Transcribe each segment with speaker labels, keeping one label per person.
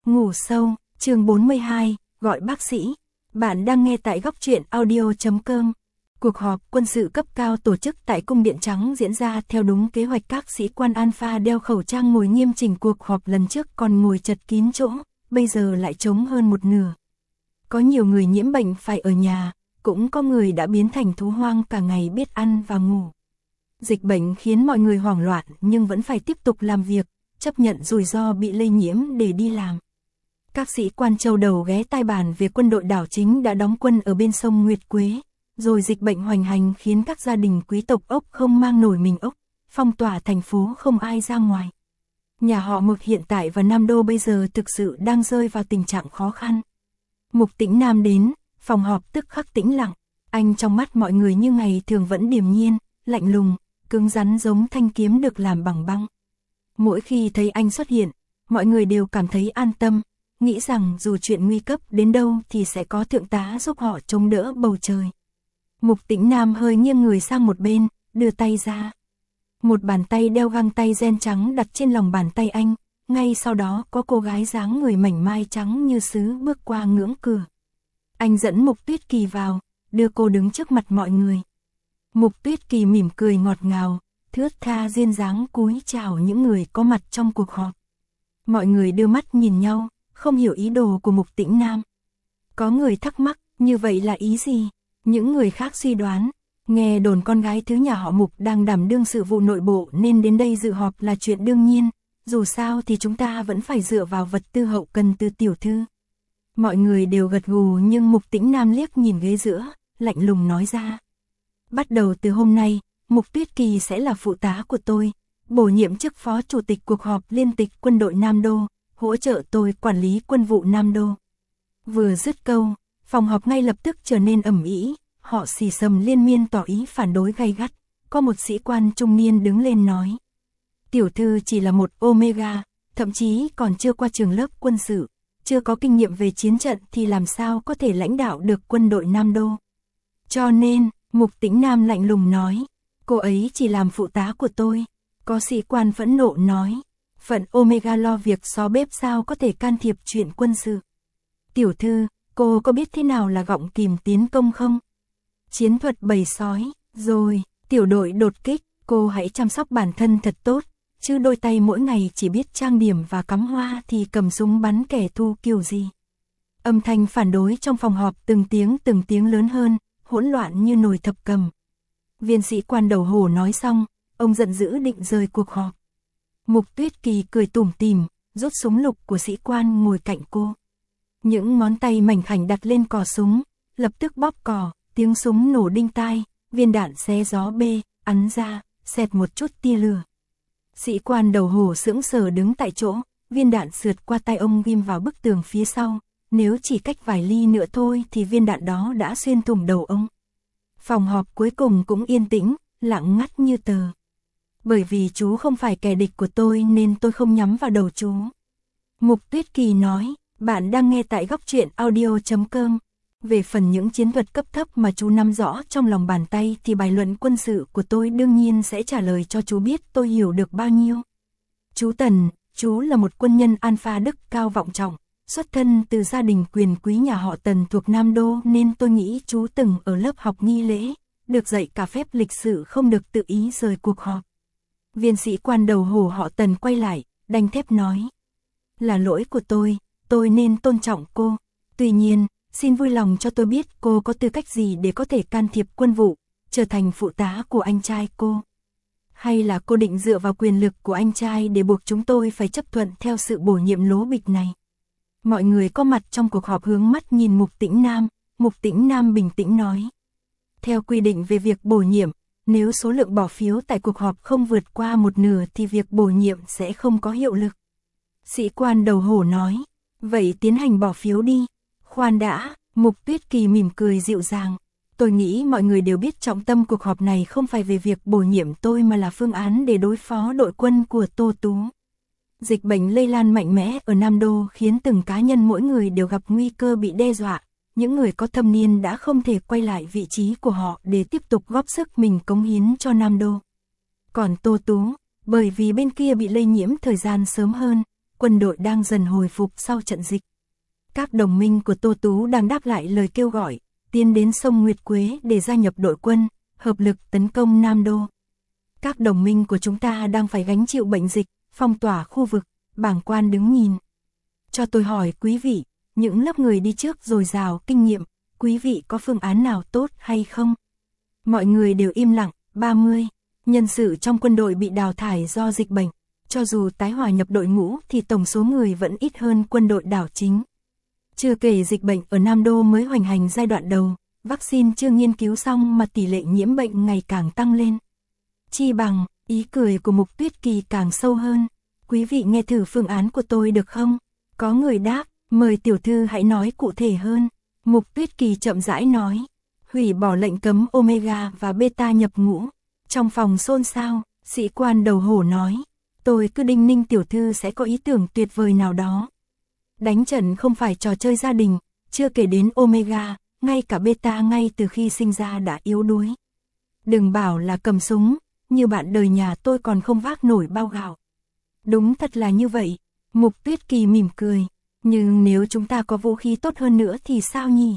Speaker 1: Ngủ sâu, chương 42, gọi bác sĩ. Bạn đang nghe tại góc truyện audio.com. Cuộc họp quân sự cấp cao tổ chức tại Cung Điện Trắng diễn ra theo đúng kế hoạch. Các sĩ quan Alpha đeo khẩu trang ngồi nghiêm chỉnh. Cuộc họp lần trước còn ngồi chật kín chỗ, bây giờ lại trống hơn một nửa. Có nhiều người nhiễm bệnh phải ở nhà, cũng có người đã biến thành thú hoang cả ngày biết ăn và ngủ. Dịch bệnh khiến mọi người hoảng loạn nhưng vẫn phải tiếp tục làm việc, chấp nhận rủi ro bị lây nhiễm để đi làm. Các sĩ quan châu đầu ghé tai bàn về quân đội đảo chính đã đóng quân ở bên sông Nguyệt Quế, rồi dịch bệnh hoành hành khiến các gia đình quý tộc ốc không mang nổi mình ốc, phong tỏa thành phố không ai ra ngoài. Nhà họ Mục hiện tại và Nam Đô bây giờ thực sự đang rơi vào tình trạng khó khăn. Mục Tĩnh Nam đến, phòng họp tức khắc tĩnh lặng, anh trong mắt mọi người như ngày thường vẫn điềm nhiên, lạnh lùng, cứng rắn giống thanh kiếm được làm bằng băng. Mỗi khi thấy anh xuất hiện, mọi người đều cảm thấy an tâm, nghĩ rằng dù chuyện nguy cấp đến đâu thì sẽ có thượng tá giúp họ chống đỡ bầu trời. Mục Tĩnh Nam hơi nghiêng người sang một bên, đưa tay ra. Một bàn tay đeo găng tay ren trắng đặt trên lòng bàn tay anh, ngay sau đó có cô gái dáng người mảnh mai trắng như sứ bước qua ngưỡng cửa. Anh dẫn Mục Tuyết Kỳ vào, đưa cô đứng trước mặt mọi người. Mục Tuyết Kỳ mỉm cười ngọt ngào, thướt tha duyên dáng cúi chào những người có mặt trong cuộc họp. Mọi người đưa mắt nhìn nhau, không hiểu ý đồ của Mục Tĩnh Nam. Có người thắc mắc, như vậy là ý gì? Những người khác suy đoán, nghe đồn con gái thứ nhà họ Mục đang đảm đương sự vụ nội bộ nên đến đây dự họp là chuyện đương nhiên, dù sao thì chúng ta vẫn phải dựa vào vật tư hậu cần từ tiểu thư. Mọi người đều gật gù nhưng Mục Tĩnh Nam liếc nhìn ghế giữa, lạnh lùng nói ra. Bắt đầu từ hôm nay, Mục Tuyết Kỳ sẽ là phụ tá của tôi, bổ nhiệm chức phó chủ tịch cuộc họp liên tịch quân đội Nam Đô, hỗ trợ tôi quản lý quân vụ Nam Đô. Vừa dứt câu, phòng họp ngay lập tức trở nên ầm ĩ, họ xì xầm liên miên tỏ ý phản đối gay gắt. Có một sĩ quan trung niên đứng lên nói. Tiểu thư chỉ là một Omega, thậm chí còn chưa qua trường lớp quân sự, chưa có kinh nghiệm về chiến trận thì làm sao có thể lãnh đạo được quân đội Nam Đô. Cho nên, Mục Tĩnh Nam lạnh lùng nói, cô ấy chỉ làm phụ tá của tôi. Có sĩ quan phẫn nộ nói, phận Omega lo việc xó bếp sao có thể can thiệp chuyện quân sự. Tiểu thư, cô có biết thế nào là gọng kìm tiến công không? Chiến thuật bầy sói, rồi, tiểu đội đột kích, cô hãy chăm sóc bản thân thật tốt, chứ đôi tay mỗi ngày chỉ biết trang điểm và cắm hoa thì cầm súng bắn kẻ thù kiểu gì. Âm thanh phản đối trong phòng họp từng tiếng lớn hơn, hỗn loạn như nồi thập cầm. Viên sĩ quan đầu hổ nói xong, ông giận dữ định rời cuộc họp. Mục Tuyết Kỳ cười tủm tỉm, rút súng lục của sĩ quan ngồi cạnh cô. Những ngón tay mảnh khảnh đặt lên cò súng, lập tức bóp cò, tiếng súng nổ đinh tai, viên đạn xé gió bê, ắn ra, xẹt một chút tia lửa. Sĩ quan đầu hổ sững sờ đứng tại chỗ, viên đạn sượt qua tay ông ghim vào bức tường phía sau, nếu chỉ cách vài ly nữa thôi thì viên đạn đó đã xuyên thủng đầu ông. Phòng họp cuối cùng cũng yên tĩnh, lặng ngắt như tờ. Bởi vì chú không phải kẻ địch của tôi nên tôi không nhắm vào đầu chú. Mục Tuyết Kỳ nói, bạn đang nghe tại góc truyện audio.com. Về phần những chiến thuật cấp thấp mà chú nắm rõ trong lòng bàn tay thì bài luận quân sự của tôi đương nhiên sẽ trả lời cho chú biết tôi hiểu được bao nhiêu. Chú Tần, chú là một quân nhân Alpha đức cao vọng trọng, xuất thân từ gia đình quyền quý nhà họ Tần thuộc Nam Đô nên tôi nghĩ chú từng ở lớp học nghi lễ, được dạy cả phép lịch sự không được tự ý rời cuộc họp. Viên sĩ quan đầu hổ họ Tần quay lại, đanh thép nói. Là lỗi của tôi nên tôn trọng cô. Tuy nhiên, xin vui lòng cho tôi biết cô có tư cách gì để có thể can thiệp quân vụ, trở thành phụ tá của anh trai cô. Hay là cô định dựa vào quyền lực của anh trai để buộc chúng tôi phải chấp thuận theo sự bổ nhiệm lố bịch này. Mọi người có mặt trong cuộc họp hướng mắt nhìn Mục Tĩnh Nam, Mục Tĩnh Nam bình tĩnh nói. Theo quy định về việc bổ nhiệm, nếu số lượng bỏ phiếu tại cuộc họp không vượt qua một nửa thì việc bổ nhiệm sẽ không có hiệu lực. Sĩ quan đầu hổ nói, vậy tiến hành bỏ phiếu đi. Khoan đã, Mục Tuyết Kỳ mỉm cười dịu dàng. Tôi nghĩ mọi người đều biết trọng tâm cuộc họp này không phải về việc bổ nhiệm tôi mà là phương án để đối phó đội quân của Tô Tú. Dịch bệnh lây lan mạnh mẽ ở Nam Đô khiến từng cá nhân mỗi người đều gặp nguy cơ bị đe dọa. Những người có thâm niên đã không thể quay lại vị trí của họ để tiếp tục góp sức mình cống hiến cho Nam Đô. Còn Tô Tú, bởi vì bên kia bị lây nhiễm thời gian sớm hơn, quân đội đang dần hồi phục sau trận dịch. Các đồng minh của Tô Tú đang đáp lại lời kêu gọi, tiến đến sông Nguyệt Quế để gia nhập đội quân, hợp lực tấn công Nam Đô. Các đồng minh của chúng ta đang phải gánh chịu bệnh dịch, phong tỏa khu vực, bàng quan đứng nhìn. Cho tôi hỏi quý vị, những lớp người đi trước dồi dào kinh nghiệm, quý vị có phương án nào tốt hay không? Mọi người đều im lặng. 30. Nhân sự trong quân đội bị đào thải do dịch bệnh. Cho dù tái hòa nhập đội ngũ thì tổng số người vẫn ít hơn quân đội đảo chính. Chưa kể dịch bệnh ở Nam Đô mới hoành hành giai đoạn đầu, vaccine chưa nghiên cứu xong mà tỷ lệ nhiễm bệnh ngày càng tăng lên. Chi bằng, ý cười của Mục Tuyết Kỳ càng sâu hơn. Quý vị nghe thử phương án của tôi được không? Có người đáp, mời tiểu thư hãy nói cụ thể hơn. Mục Tuyết Kỳ chậm rãi nói, hủy bỏ lệnh cấm Omega và Beta nhập ngũ. Trong phòng xôn xao, sĩ quan đầu hổ nói, tôi cứ đinh ninh tiểu thư sẽ có ý tưởng tuyệt vời nào đó. Đánh trận không phải trò chơi gia đình, chưa kể đến Omega, ngay cả Beta ngay từ khi sinh ra đã yếu đuối. Đừng bảo là cầm súng, như bạn đời nhà tôi còn không vác nổi bao gạo. Đúng thật là như vậy, Mục Tuyết Kỳ mỉm cười, nhưng nếu chúng ta có vũ khí tốt hơn nữa thì sao nhỉ?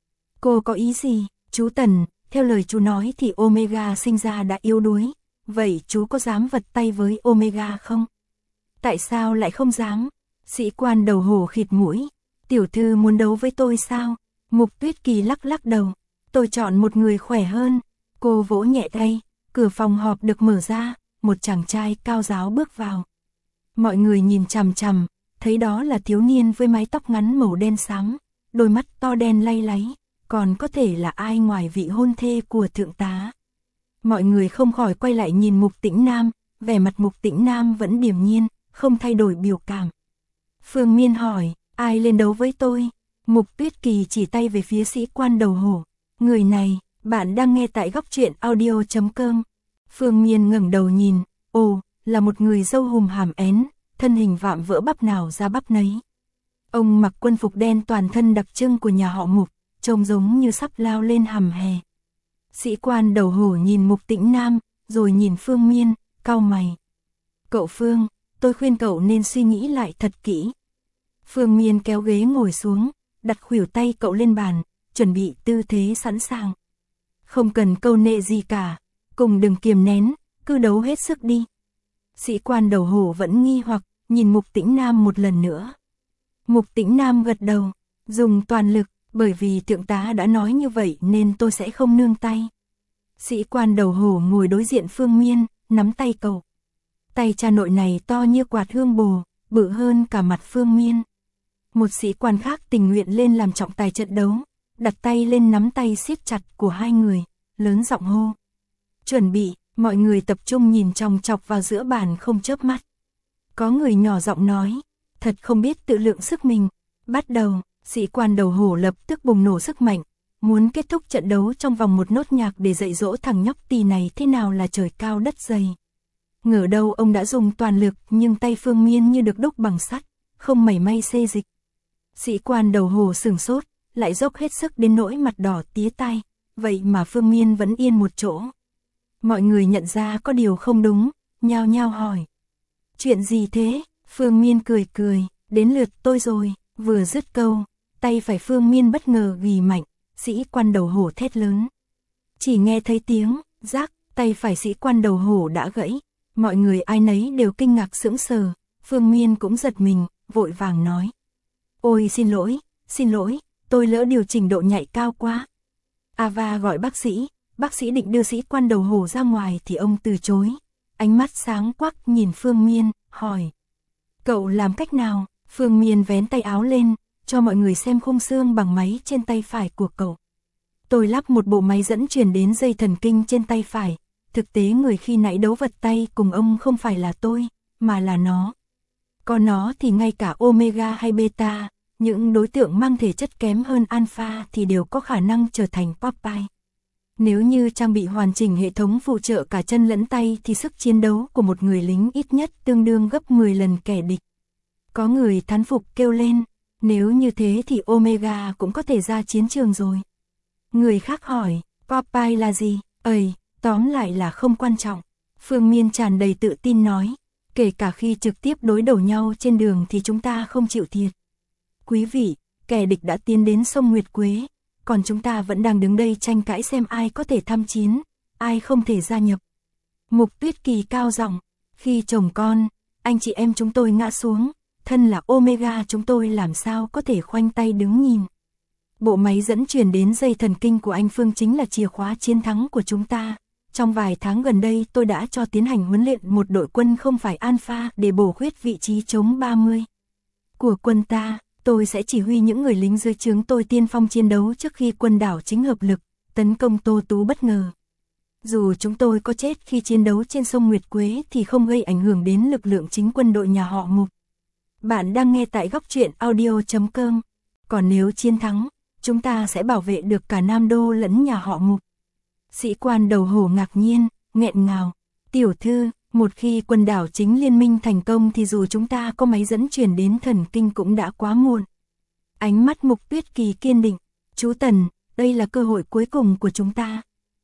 Speaker 1: Cô có ý gì, chú Tần, theo lời chú nói thì Omega sinh ra đã yếu đuối, vậy chú có dám vật tay với Omega không? Tại sao lại không dám? Sĩ quan đầu hổ khịt mũi, tiểu thư muốn đấu với tôi sao? Mục Tuyết Kỳ lắc lắc đầu, tôi chọn một người khỏe hơn. Cô vỗ nhẹ tay, cửa phòng họp được mở ra, một chàng trai cao ráo bước vào. Mọi người nhìn chằm chằm, thấy đó là thiếu niên với mái tóc ngắn màu đen xám, đôi mắt to đen lay láy, còn có thể là ai ngoài vị hôn thê của thượng tá. Mọi người không khỏi quay lại nhìn Mục Tĩnh Nam, vẻ mặt Mục Tĩnh Nam vẫn điềm nhiên, không thay đổi biểu cảm. Phương Miên hỏi, ai lên đấu với tôi? Mục Tuyết Kỳ chỉ tay về phía sĩ quan đầu hổ. Người này, bạn đang nghe tại góc truyện audio.com. Phương Miên ngẩng đầu nhìn, ồ, là một người dâu hùm hàm én, thân hình vạm vỡ bắp nào ra bắp nấy. Ông mặc quân phục đen toàn thân đặc trưng của nhà họ Mục, trông giống như sắp lao lên hầm hè. Sĩ quan đầu hổ nhìn Mục Tĩnh Nam, rồi nhìn Phương Miên, cau mày. Cậu Phương, tôi khuyên cậu nên suy nghĩ lại thật kỹ. Phương Miên kéo ghế ngồi xuống, đặt khuỷu tay cậu lên bàn, chuẩn bị tư thế sẵn sàng. Không cần câu nệ gì cả, cùng đừng kiềm nén, cứ đấu hết sức đi. Sĩ quan đầu hổ vẫn nghi hoặc, nhìn Mục Tĩnh Nam một lần nữa. Mục Tĩnh Nam gật đầu, dùng toàn lực, bởi vì thượng tá đã nói như vậy nên tôi sẽ không nương tay. Sĩ quan đầu hổ ngồi đối diện Phương Miên, nắm tay cậu. Tay cha nội này to như quạt hương bồ, bự hơn cả mặt Phương Miên. Một sĩ quan khác tình nguyện lên làm trọng tài trận đấu, đặt tay lên nắm tay siết chặt của hai người, lớn giọng hô. Chuẩn bị, mọi người tập trung nhìn chòng chọc vào giữa bàn không chớp mắt. Có người nhỏ giọng nói, thật không biết tự lượng sức mình. Bắt đầu, sĩ quan đầu hổ lập tức bùng nổ sức mạnh, muốn kết thúc trận đấu trong vòng một nốt nhạc để dạy dỗ thằng nhóc tì này thế nào là trời cao đất dày. Ngờ đâu ông đã dùng toàn lực nhưng tay Phương Miên như được đúc bằng sắt, không mảy may xê dịch. Sĩ quan đầu hổ sửng sốt, lại dốc hết sức đến nỗi mặt đỏ tía tai, vậy mà Phương Miên vẫn yên một chỗ. Mọi người nhận ra có điều không đúng, nhao nhao hỏi. Chuyện gì thế? Phương Miên cười cười, đến lượt tôi rồi, vừa dứt câu, tay phải Phương Miên bất ngờ gỉ mạnh, sĩ quan đầu hổ thét lớn. Chỉ nghe thấy tiếng, rắc, tay phải sĩ quan đầu hổ đã gãy, mọi người ai nấy đều kinh ngạc sững sờ, Phương Miên cũng giật mình, vội vàng nói. Ôi xin lỗi, tôi lỡ điều chỉnh độ nhạy cao quá. Ava gọi bác sĩ định đưa sĩ quan đầu hổ ra ngoài thì ông từ chối. Ánh mắt sáng quắc nhìn Phương Miên, hỏi. Cậu làm cách nào? Phương Miên vén tay áo lên, cho mọi người xem khung xương bằng máy trên tay phải của cậu. Tôi lắp một bộ máy dẫn truyền đến dây thần kinh trên tay phải. Thực tế người khi nãy đấu vật tay cùng ông không phải là tôi, mà là nó. Còn nó thì ngay cả Omega hay Beta, những đối tượng mang thể chất kém hơn Alpha thì đều có khả năng trở thành Popeye. Nếu như trang bị hoàn chỉnh hệ thống phụ trợ cả chân lẫn tay thì sức chiến đấu của một người lính ít nhất tương đương gấp 10 lần kẻ địch. Có người thán phục kêu lên, nếu như thế thì Omega cũng có thể ra chiến trường rồi. Người khác hỏi, Popeye là gì? Tóm lại là không quan trọng. Phương Miên tràn đầy tự tin nói, Kể cả khi trực tiếp đối đầu nhau trên đường thì chúng ta không chịu thiệt. Quý vị, kẻ địch đã tiến đến sông Nguyệt Quế, còn chúng ta vẫn đang đứng đây tranh cãi xem ai có thể tham chiến, ai không thể gia nhập. Mục Tuyết Kỳ cao giọng, khi chồng con, anh chị em chúng tôi ngã xuống, thân là Omega chúng tôi làm sao có thể khoanh tay đứng nhìn. Bộ máy dẫn truyền đến dây thần kinh của anh Phương chính là chìa khóa chiến thắng của chúng ta. Trong vài tháng gần đây tôi đã cho tiến hành huấn luyện một đội quân không phải Alpha để bổ khuyết vị trí chống 30 của quân ta. Tôi sẽ chỉ huy những người lính dưới trướng tôi tiên phong chiến đấu trước khi quân đảo chính hợp lực, tấn công Tô Tú bất ngờ. Dù chúng tôi có chết khi chiến đấu trên sông Nguyệt Quế thì không gây ảnh hưởng đến lực lượng chính quân đội nhà họ Mục. Bạn đang nghe tại góc truyện audio.com. Còn nếu chiến thắng, chúng ta sẽ bảo vệ được cả Nam Đô lẫn nhà họ Mục. Sĩ quan đầu hổ ngạc nhiên, nghẹn ngào. Tiểu thư, một khi quân đảo chính liên minh thành công thì dù chúng ta có máy dẫn truyền đến thần kinh cũng đã quá muộn. Ánh mắt Mục Tuyết Kỳ kiên định. Chú Tần, đây là cơ hội cuối cùng của chúng ta.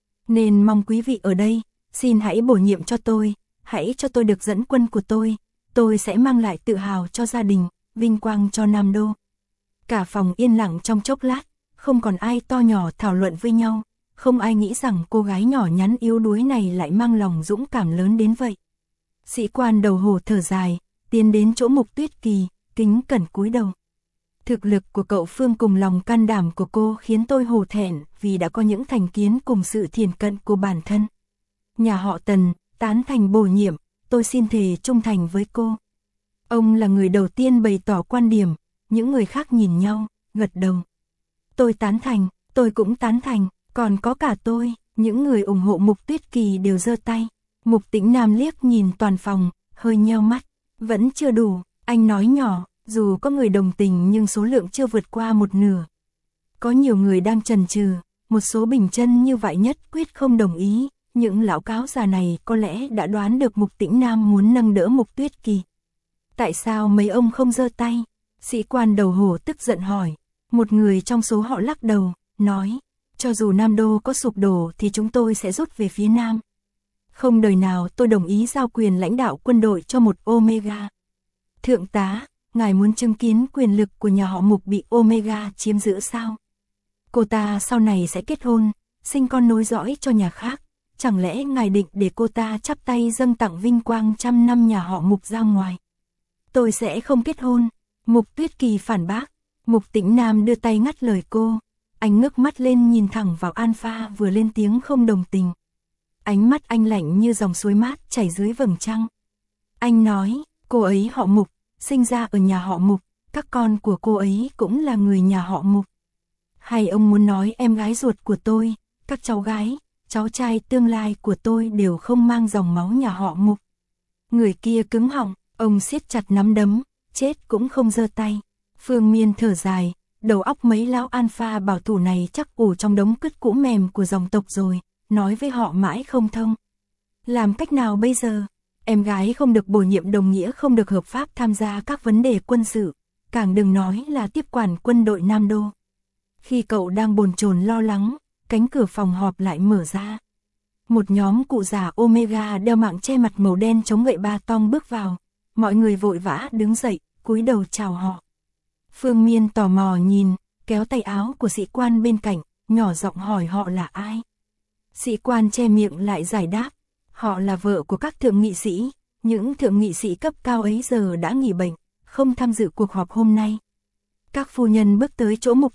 Speaker 1: Nên mong quý vị ở đây, xin hãy bổ nhiệm cho tôi, hãy cho tôi được dẫn quân của tôi sẽ mang lại tự hào cho gia đình, vinh quang cho Nam Đô. Cả phòng yên lặng trong chốc lát, không còn ai to nhỏ thảo luận với nhau, không ai nghĩ rằng cô gái nhỏ nhắn yếu đuối này lại mang lòng dũng cảm lớn đến vậy. Sĩ quan đầu hổ thở dài, tiến đến chỗ Mục Tuyết Kỳ, kính cẩn cúi đầu. Thực lực của cậu Phương cùng lòng can đảm của cô khiến tôi hổ thẹn vì đã có những thành kiến cùng sự thiển cận của bản thân. Nhà họ Tần, tán thành bổ nhiệm, tôi xin thề trung thành với cô. Ông là người đầu tiên bày tỏ quan điểm, những người khác nhìn nhau, gật đầu. Tôi tán thành, tôi cũng tán thành, còn có cả tôi, những người ủng hộ Mục Tuyết Kỳ đều giơ tay. Mục Tĩnh Nam liếc nhìn toàn phòng, hơi nheo mắt, vẫn chưa đủ, anh nói nhỏ, dù có người đồng tình nhưng số lượng chưa vượt qua một nửa. Có nhiều người đang chần chừ, một số bình chân như vậy nhất quyết không đồng ý, những lão cáo già này có lẽ đã đoán được Mục Tĩnh Nam muốn nâng đỡ Mục Tuyết Kỳ. Tại sao mấy ông không giơ tay? Sĩ quan đầu hổ tức giận hỏi. Một người trong số họ lắc đầu, nói, cho dù Nam Đô có sụp đổ thì chúng tôi sẽ rút về phía Nam. Không đời nào tôi đồng ý giao quyền lãnh đạo quân đội cho một Omega. Thượng tá, ngài muốn chứng kiến quyền lực của nhà họ Mục bị Omega chiếm giữ sao? Cô ta sau này sẽ kết hôn, sinh con nối dõi cho nhà khác. Chẳng lẽ ngài định để cô ta chắp tay dâng tặng vinh quang trăm năm nhà họ Mục ra ngoài? Tôi sẽ không kết hôn. Mục Tuyết Kỳ phản bác. Mục Tĩnh Nam đưa tay ngắt lời cô. Anh ngước mắt lên nhìn thẳng vào Alpha vừa lên tiếng không đồng tình. Ánh mắt anh lạnh như dòng suối mát chảy dưới vầng trăng. Anh nói, cô ấy họ Mục, sinh ra ở nhà họ Mục, các con của cô ấy cũng là người nhà họ Mục. Hay ông muốn nói em gái ruột của tôi, các cháu gái, cháu trai tương lai của tôi đều không mang dòng máu nhà họ Mục. Người kia cứng họng, ông siết chặt nắm đấm, chết cũng không giơ tay. Phương Miên thở dài, đầu óc mấy lão Alpha bảo thủ này chắc ủ trong đống cứt cũ mềm của dòng tộc rồi, nói với họ mãi không thông. Làm cách nào bây giờ? Em gái không được bổ nhiệm đồng nghĩa không được hợp pháp tham gia các vấn đề quân sự, càng đừng nói là tiếp quản quân đội Nam Đô. Khi cậu đang bồn chồn lo lắng, cánh cửa phòng họp lại mở ra. Một nhóm cụ già Omega đeo mạng che mặt màu đen chống gậy ba tong bước vào. Mọi người vội vã đứng dậy, cúi đầu chào họ. Phương Miên tò mò nhìn, kéo tay áo của sĩ quan bên cạnh, nhỏ giọng hỏi họ là ai. Sĩ quan che miệng lại giải đáp, họ là vợ của các thượng nghị sĩ, những thượng nghị sĩ cấp cao ấy giờ đã nghỉ bệnh, không tham dự cuộc họp hôm nay. Các phu nhân bước tới chỗ Mục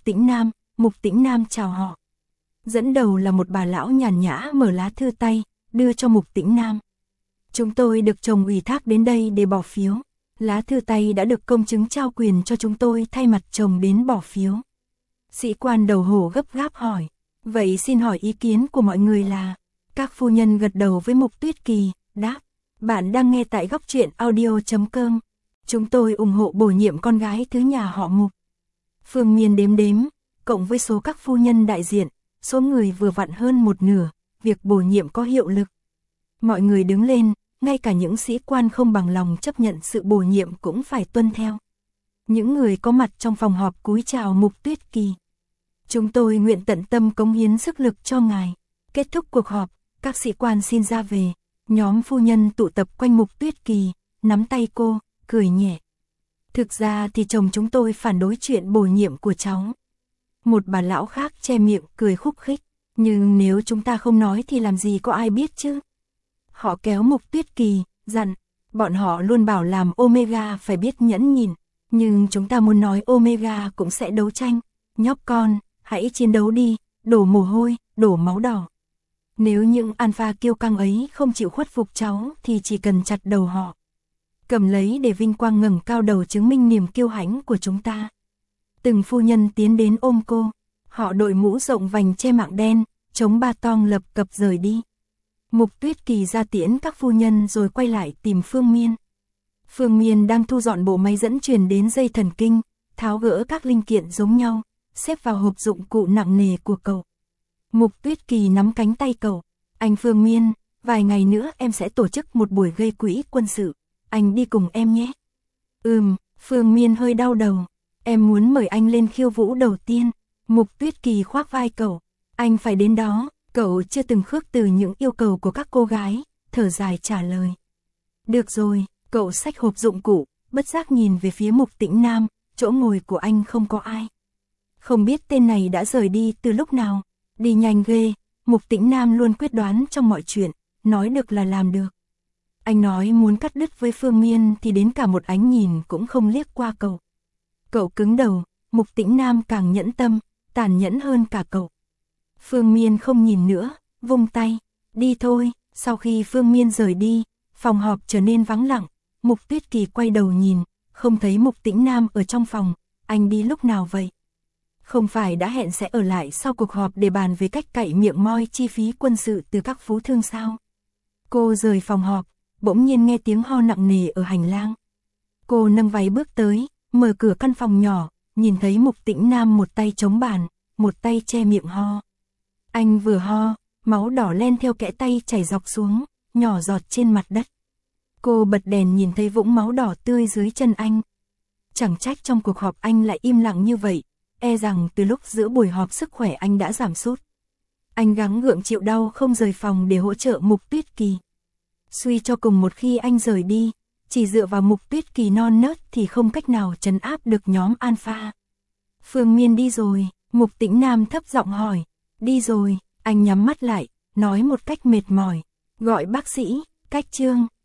Speaker 1: Tĩnh Nam chào họ. Dẫn đầu là một bà lão nhàn nhã mở lá thư tay, đưa cho Mục Tĩnh Nam. Chúng tôi được chồng ủy thác đến đây để bỏ phiếu. Lá thư tay đã được công chứng trao quyền cho chúng tôi thay mặt chồng đến bỏ phiếu. Sĩ quan đầu hổ gấp gáp hỏi. Vậy xin hỏi ý kiến của mọi người là? Các phu nhân gật đầu với Mục Tuyết Kỳ, đáp. Bạn đang nghe tại góc truyện audio.com. Chúng tôi ủng hộ bổ nhiệm con gái thứ nhà họ Mục. Phương Miên đếm, cộng với số các phu nhân đại diện, số người vừa vặn hơn một nửa, việc bổ nhiệm có hiệu lực. Mọi người đứng lên, ngay cả những sĩ quan không bằng lòng chấp nhận sự bổ nhiệm cũng phải tuân theo. Những người có mặt trong phòng họp cúi chào Mục Tuyết Kỳ. Chúng tôi nguyện tận tâm cống hiến sức lực cho ngài. Kết thúc cuộc họp, các sĩ quan xin ra về. Nhóm phu nhân tụ tập quanh Mục Tuyết Kỳ, nắm tay cô, cười nhẹ. Thực ra thì chồng chúng tôi phản đối chuyện bổ nhiệm của cháu. Một bà lão khác che miệng cười khúc khích. Nhưng nếu chúng ta không nói thì làm gì có ai biết chứ. Họ kéo Mục Tuyết Kỳ, dặn. Bọn họ luôn bảo làm Omega phải biết nhẫn nhịn. Nhưng chúng ta muốn nói Omega cũng sẽ đấu tranh. Nhóc con, hãy chiến đấu đi, đổ mồ hôi, đổ máu đỏ. Nếu những alpha kiêu căng ấy không chịu khuất phục cháu thì chỉ cần chặt đầu họ. Cầm lấy để vinh quang ngẩng cao đầu chứng minh niềm kiêu hãnh của chúng ta. Từng phu nhân tiến đến ôm cô. Họ đội mũ rộng vành che mạng đen, chống ba tong lập cập rời đi. Mục Tuyết Kỳ ra tiễn các phu nhân rồi quay lại tìm Phương Miên. Phương Miên đang thu dọn bộ máy dẫn truyền đến dây thần kinh, tháo gỡ các linh kiện giống nhau, xếp vào hộp dụng cụ nặng nề của cậu. Mục Tuyết Kỳ nắm cánh tay cậu. Anh Phương Miên, vài ngày nữa em sẽ tổ chức một buổi gây quỹ quân sự. Anh đi cùng em nhé. Phương Miên hơi đau đầu. Em muốn mời anh lên khiêu vũ đầu tiên. Mục Tuyết Kỳ khoác vai cậu. Anh phải đến đó. Cậu chưa từng khước từ những yêu cầu của các cô gái, thở dài trả lời. Được rồi, cậu xách hộp dụng cụ, bất giác nhìn về phía Mục Tĩnh Nam, chỗ ngồi của anh không có ai. Không biết tên này đã rời đi từ lúc nào, đi nhanh ghê, Mục Tĩnh Nam luôn quyết đoán trong mọi chuyện, nói được là làm được. Anh nói muốn cắt đứt với Phương Miên thì đến cả một ánh nhìn cũng không liếc qua cậu. Cậu cứng đầu, Mục Tĩnh Nam càng nhẫn tâm, tàn nhẫn hơn cả cậu. Phương Miên không nhìn nữa, vung tay, đi thôi. Sau khi Phương Miên rời đi, phòng họp trở nên vắng lặng. Mục Tuyết Kỳ quay đầu nhìn, không thấy Mục Tĩnh Nam ở trong phòng. Anh đi lúc nào vậy? Không phải đã hẹn sẽ ở lại sau cuộc họp để bàn về cách cậy miệng moi chi phí quân sự từ các phú thương sao? Cô rời phòng họp, bỗng nhiên nghe tiếng ho nặng nề ở hành lang. Cô nâng váy bước tới, mở cửa căn phòng nhỏ, nhìn thấy Mục Tĩnh Nam một tay chống bàn, một tay che miệng ho. Anh vừa ho, máu đỏ len theo kẽ tay chảy dọc xuống, nhỏ giọt trên mặt đất. Cô bật đèn nhìn thấy vũng máu đỏ tươi dưới chân anh. Chẳng trách trong cuộc họp anh lại im lặng như vậy, e rằng từ lúc giữa buổi họp sức khỏe anh đã giảm sút. Anh gắng gượng chịu đau không rời phòng để hỗ trợ Mục Tuyết Kỳ. Suy cho cùng một khi anh rời đi, chỉ dựa vào Mục Tuyết Kỳ non nớt thì không cách nào trấn áp được nhóm alpha. Phương Miên đi rồi, Mục Tĩnh Nam thấp giọng hỏi. Đi rồi, anh nhắm mắt lại, nói một cách mệt mỏi. Gọi bác sĩ, cách Trương.